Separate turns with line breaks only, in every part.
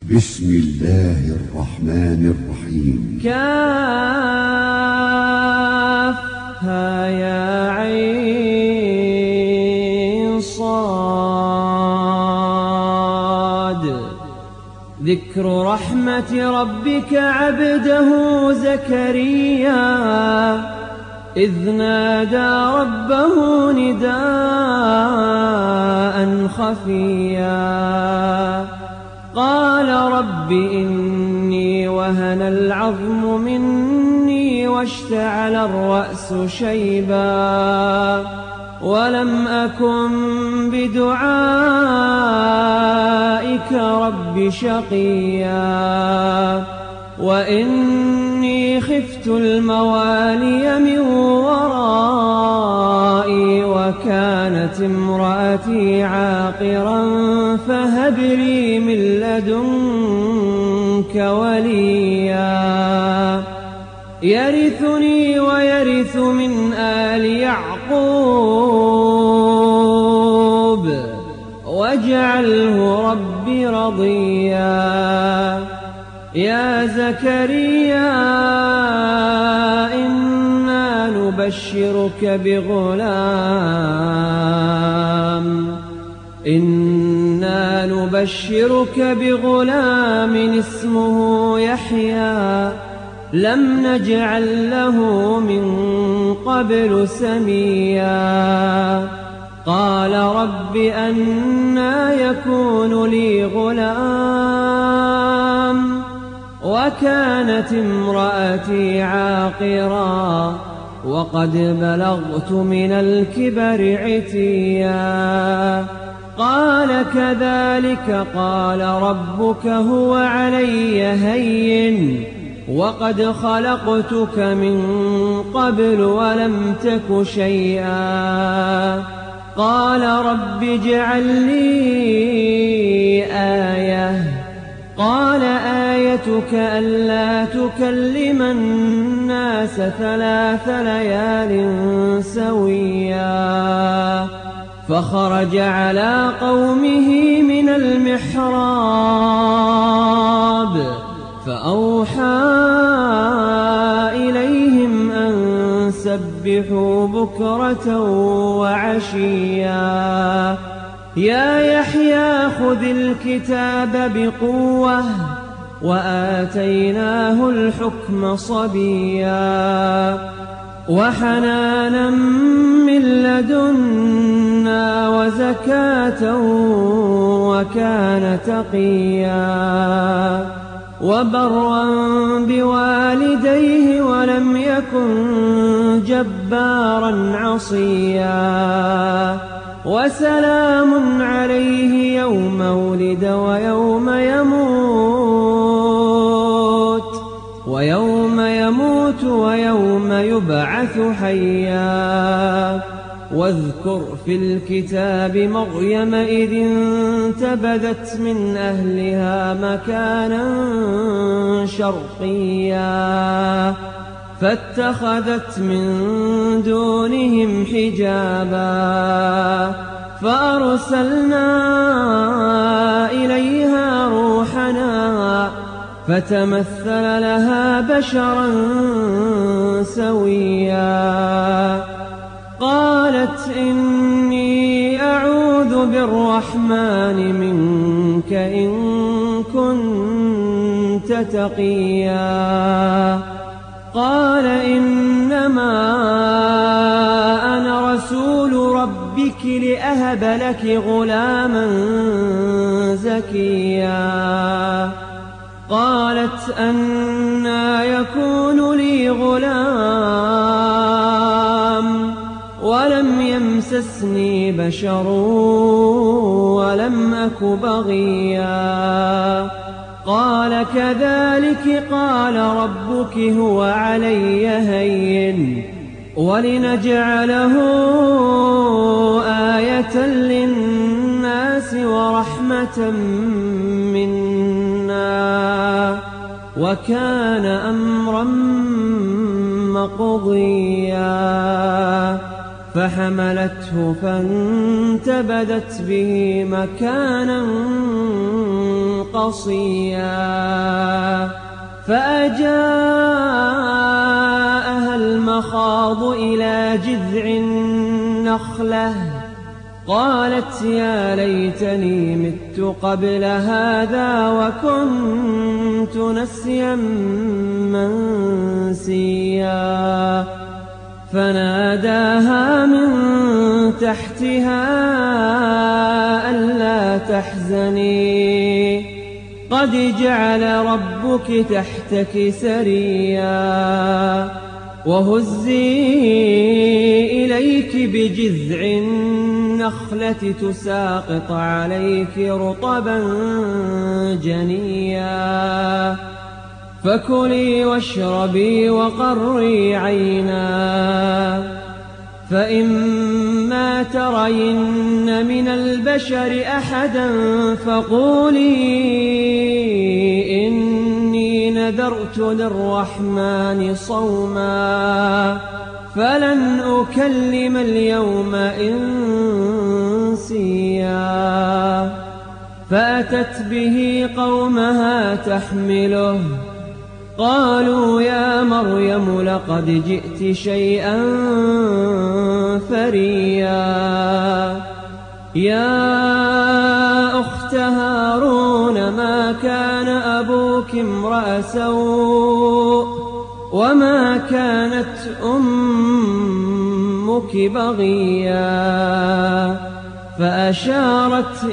بسم الله الرحمن الرحيم.
كافها يا عين صاد. ذكر رحمة ربك عبده زكريا إذ نادى ربه نداء خفيا قال رب إني وهن العظم مني واشتعل الرأس شيبا ولم أكن بدعائك رب شقيا وإني خفت الموالي من ورائي وكانت امرأتي عاقرا فهب لي من لدنك وليا يرثني ويرث من آل يعقوب واجعله رب رضيا. يا زكريا إنا نبشرك بغلام اسمه يحيى لم نجعل له من قبل سميا قال رب أنى يكون لي غلام وكانت امرأتي عاقرا وقد بلغت من الكبر عتيا قال كذلك قال ربك هو علي هين وقد خلقتك من قبل ولم تك شيئا قال رب اجعل لي آية قال آيتك ألا تكلم الناس 3 ليال سويا فخرج على قومه من المحراب فأوحى إليهم أن سبحوا بكرة وعشيا يا يحيى خذ الكتاب بقوة وآتيناه الحكم صبيا وحنانا من لدنا وزكاة وكان تقيا وبرا بوالديه ولم يكن جبارا عصيا وسلام عليه يوم ولد ويوم يموت ويوم يبعث حيا واذكر في الكتاب مريم إذ انتبذت من أهلها مكانا شرقيا فاتخذت من دونهم حجابا فأرسلنا إليها روحنا فتمثل لها بشرا سويا قالت إني أعوذ بالرحمن منك إن كنت تقيا قال إنما أنا رسول ربك لأهب لك غلاما زكيا قالت أنى يكون لي غلام ولم يمسسني بشر ولم أك بغيا قال كذلك قال ربك هو علي هين ولنجعله آية للناس ورحمة منا وكان أمرا مقضيا فحملته فانتبذت به مكانا قصيا فأجاءها المخاض إلى جذع النخلة قالت يا ليتني مت قبل هذا وكنت نسيا منسيا فناداها من تحتها ألا تحزني قد جعل ربك تحتك سريا وهزي إليك بجذع النخلة تساقط عليك رطبا جنيا فكلي واشربي وقري عينا فإما ترين من البشر أحدا فقولي إني نذرت للرحمن صوما فلن أكلم اليوم إنسيا فأتت به قومها تحمله قالوا يا مريم لقد جئت شيئا فريا يا أخت هارون ما كان أبوك امرأ سوء وما كانت أمك بغيا فأشارت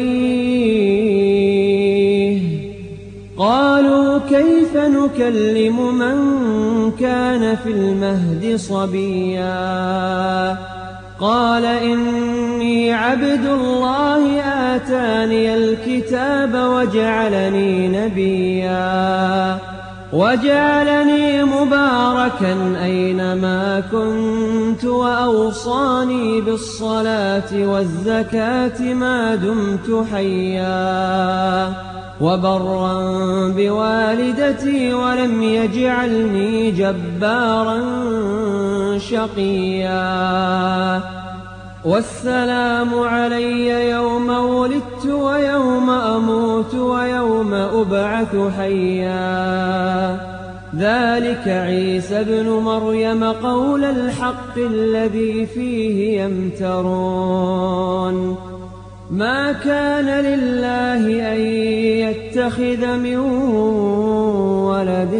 إليه قالوا كيف نكلم من كان في المهد صبيا قال إني عبد الله آتاني الكتاب وجعلني نبيا وجعلني مباركا أينما كنت وأوصاني بالصلاة والزكاة ما دمت حيا وبرا بوالدتي ولم يجعلني جبارا شقيا والسلام علي يوم ولدت ويوم أموت ويوم أبعث حيا ذلك عيسى ابن مريم قول الحق الذي فيه يمترون ما كان لله أن يتخذ من ولد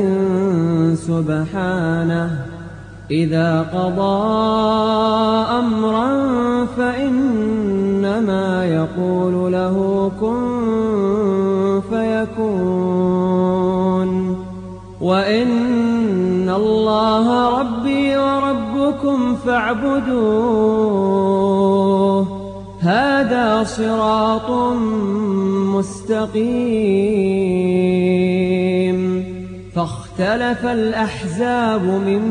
سبحانه إذا قضى أمرا فإنما يقول له كن فيكون وإن الله ربي وربكم فاعبدوه هذا صراط مستقيم فاختلف الأحزاب من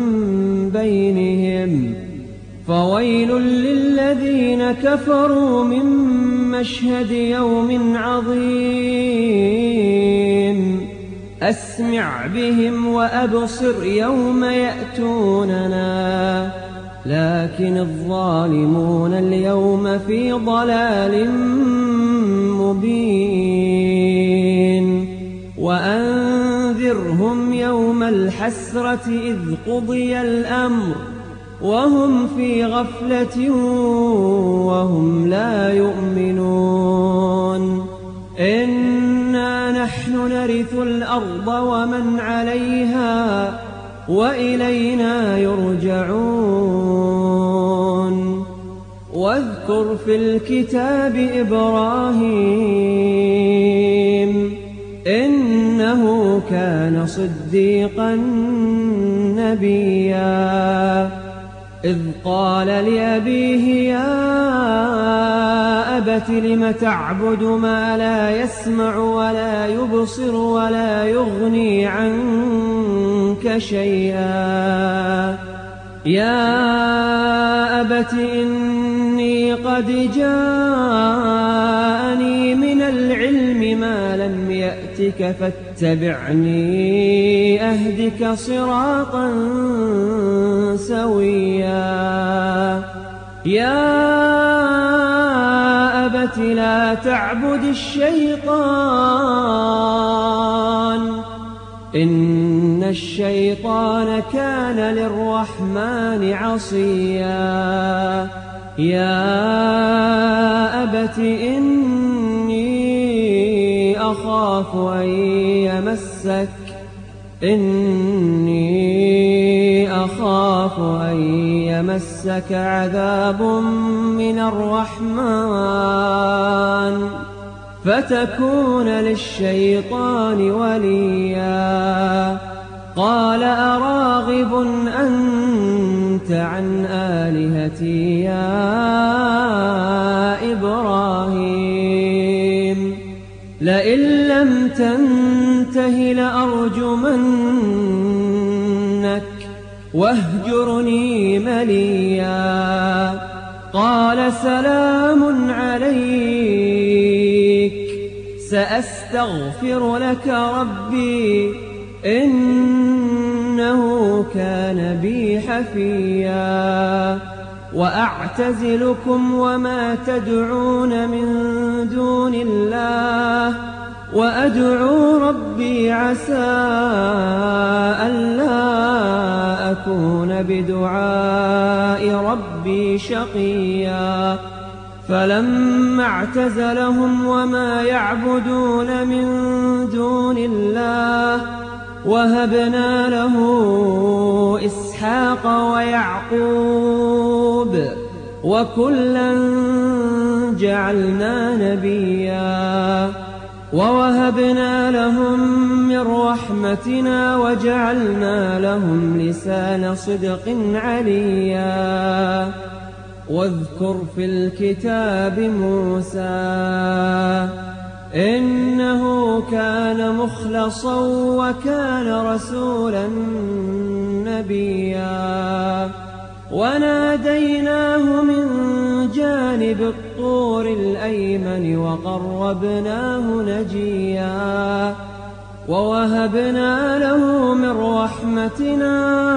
بينهم فويل للذين كفروا من مشهد يوم عظيم أسمع بهم وأبصر يوم يأتوننا لكن الظالمون اليوم في ضلال مبين وأنذرهم يوم الحسرة إذ قضي الأمر وهم في غفلة وهم لا يؤمنون إنا نحن نرث الأرض ومن عليها وإلينا يرجعون واذكر في الكتاب إبراهيم إنه كان صديقا نبيا إذ قال لأبيه يا أبت لم تعبد ما لا يسمع ولا يبصر ولا يغني عنك شيئا يا أبت إني قد جاءني من العلم ما لم يأتك فاتبعني أهدك صراطا سويا يا أبت لا تعبد الشيطان إن الشيطان كان للرحمن عصيا يا أبت إني أخاف أن يمسك عذاب من الرحمن فتكون للشيطان وليا قال أراغب أنت عن آلهتي يا إبراهيم لئن لم تنته لأرجمنك واهجرني مليا قال سلام عليك سأستغفر لك ربي إنه كان بي حفيا وأعتزلكم وما تدعون من دون الله وأدعو ربي عسى ألا أكون بدعاء ربي شقيا فلما اعتزلهم وما يعبدون من دون الله وهبنا له إسحاق ويعقوب وكلا جعلنا نبيا ووهبنا لهم من رحمتنا وجعلنا لهم لسان صدق عليا واذكر في الكتاب موسى إنه كان مخلصا وكان رسولا نبيا وناديناه من جانب الطور الأيمن وقربناه نجيا ووهبنا له من رحمتنا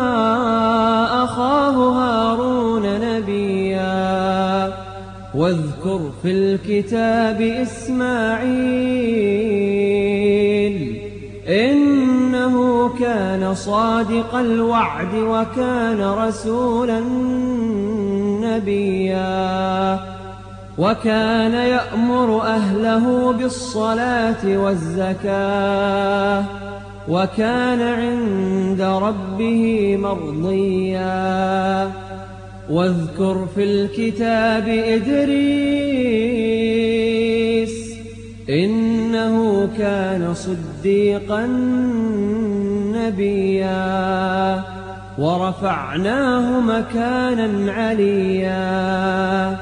أخاه هارون نبيا واذكر في الكتاب إسماعيل إنه كان صادق الوعد وكان رسولا نبيا وكان يأمر أهله بالصلاة والزكاة وكان عند ربه مرضيا واذكر في الكتاب إدريس إنه كان صديقا نبيا ورفعناه مكانا عليا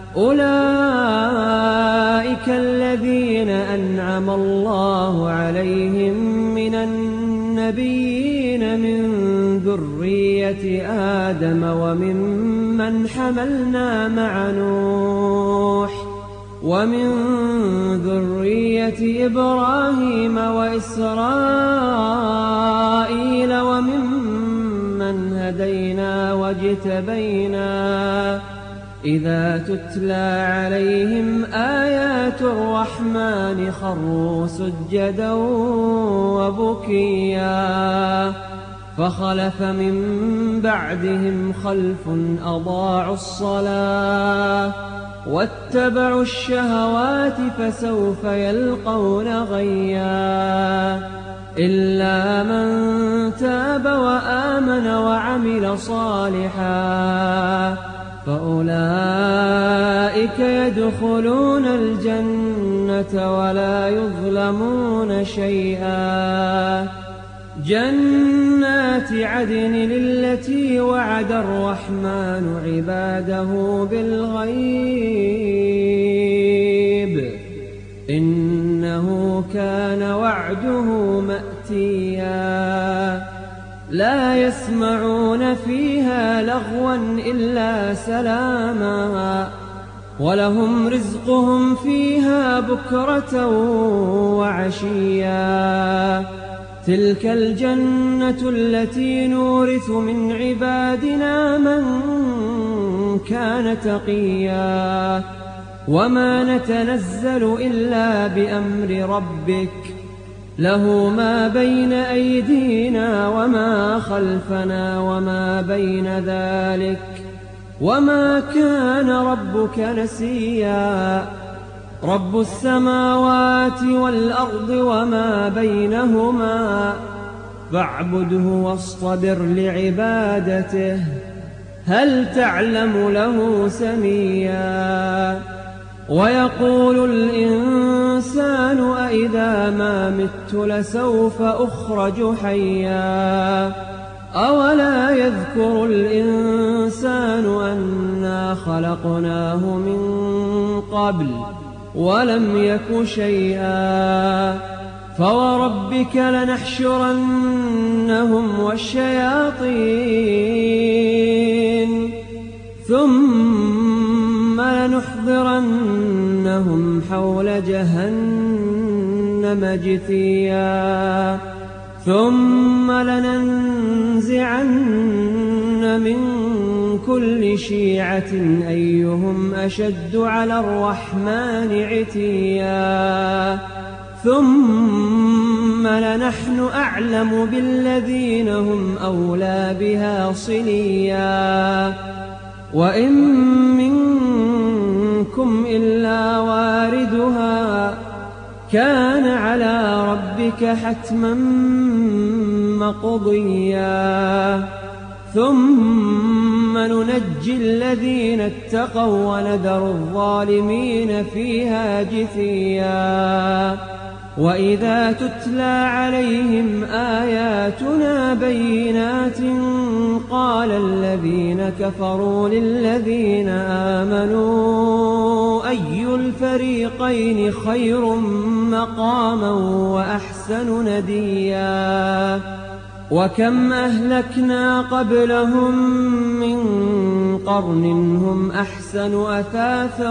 أولئك الذين أنعم الله عليهم من النبيين من ذرية آدم وممن حملنا مع نوح ومن ذرية إبراهيم وإسرائيل وممن هدينا واجتبينا إذا تتلى عليهم آيات الرحمن خروا سجدا وبكيا فخلف من بعدهم خلف أضاعوا الصلاة واتبعوا الشهوات فسوف يلقون غيا إلا من تاب وآمن وعمل صالحا فأولئك يدخلون الجنة ولا يظلمون شيئا جنات عدن التي وعد الرحمن عباده بالغيب إنه كان وعده مأتيا لا يسمعون فيها لغوا إلا سلاما ولهم رزقهم فيها بكرة وعشيا تلك الجنة التي نورث من عبادنا من كان تقيا وما نتنزل إلا بأمر ربك له ما بين أيدينا وما خلفنا وما بين ذلك وما كان ربك نسيا رب السماوات والأرض وما بينهما فاعبده واصطبر لعبادته هل تعلم له سميا ويقول الإنسان أإذا ما مت لسوف أخرج حيا أولا يذكر الإنسان أنا خلقناه من قبل ولم يك شيئا فوربك لنحشرنهم والشياطين ثم لنحضرنهم حول جهنم جثيا ثم لننزعن من كل شيعة أيهم أشد على الرحمن عتيا ثم لنحن أعلم بالذين هم أولى بها صليا وإن منكم إلا واردها كان على ربك حتما مقضيا ثم ننجي الذين اتقوا ونذر الظالمين فيها جثيا وإذا تتلى عليهم آياتنا بينات قال الذين كفروا للذين آمنوا أي الفريقين خير مقاما وأحسن نديا وكم أهلكنا قبلهم من قرن هم أحسن أثاثا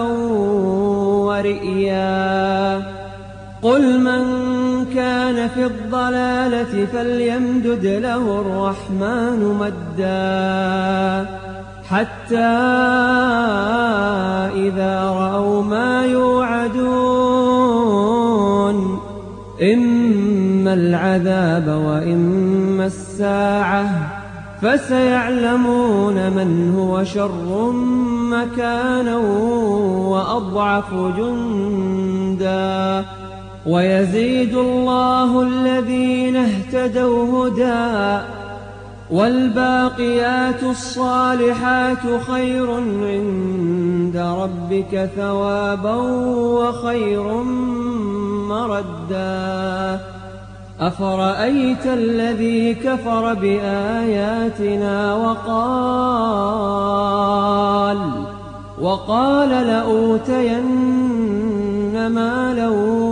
ورئيا قل من كان في الضلالة فليمدد له الرحمن مدا حتى إذا رأوا ما يوعدون إما العذاب وإما الساعة فسيعلمون من هو شر مكانا وأضعف جندا ويزيد الله الذين اهتدوا هدى والباقيات الصالحات خير عند ربك ثوابا وخير مردا أفرأيت الذي كفر بآياتنا وقال لأوتين مالا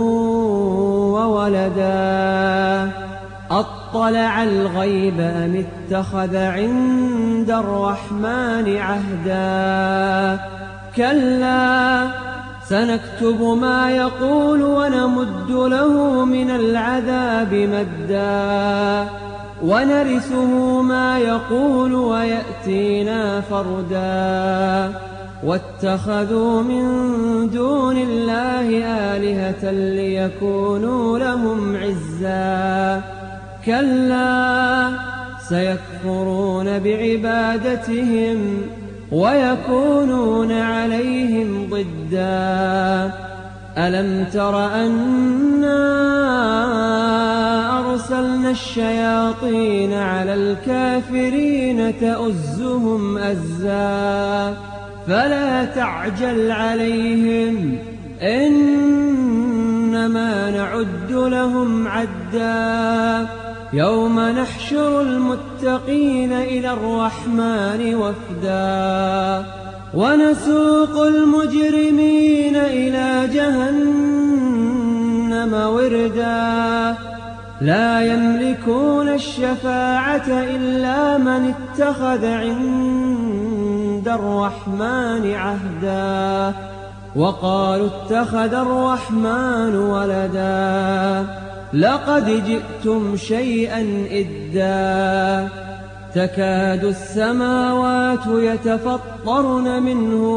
وولدا أطلع الغيب أم اتخذ عند الرحمن عهدا كلا سنكتب ما يقول ونمد له من العذاب مدا ونرثه ما يقول ويأتينا فردا واتخذوا من دون الله آلهة ليكونوا لهم عزا كلا سيكفرون بعبادتهم ويكونون عليهم ضدا ألم تر أنا أرسلنا الشياطين على الكافرين تؤزهم أزا فلا تعجل عليهم إنما نعد لهم عدا يوم نحشر المتقين إلى الرحمن وفدا ونسوق المجرمين إلى جهنم وردا لا يملكون الشفاعة إلا من اتخذ عند الرحمن عهدا وقالوا اتخذ الرحمن ولدا لقد جئتم شيئا إدا تكاد السماوات يتفطرن منه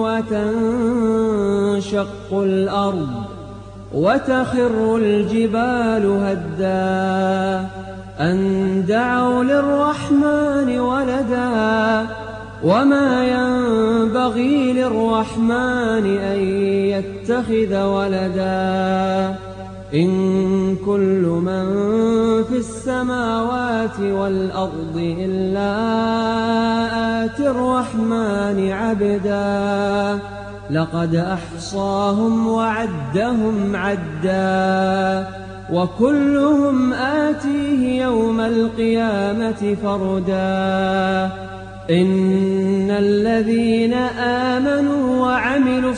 وتنشق الأرض وتخر الجبال هدا أن دعوا للرحمن ولدا وما ينبغي للرحمن أن يتخذ ولدا إن كل من في السماوات والأرض إلا آتي الرحمن عبدا لقد أحصاهم وعدهم عدا وكلهم آتيه يوم القيامة فردا إن الذين آمنوا وعملوا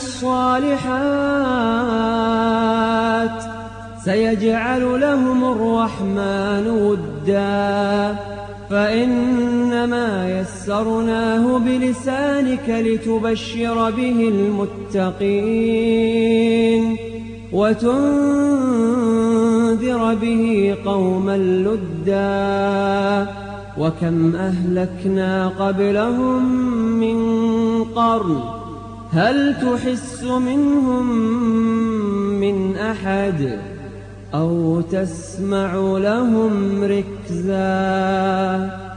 الصالحات سيجعل لهم الرحمن ودا فإنما يسرناه بلسانك لتبشر به المتقين وتنذر به قوما لدا وكم أهلكنا قبلهم من قرن هل تحس منهم من أحد أو تسمع لهم ركزا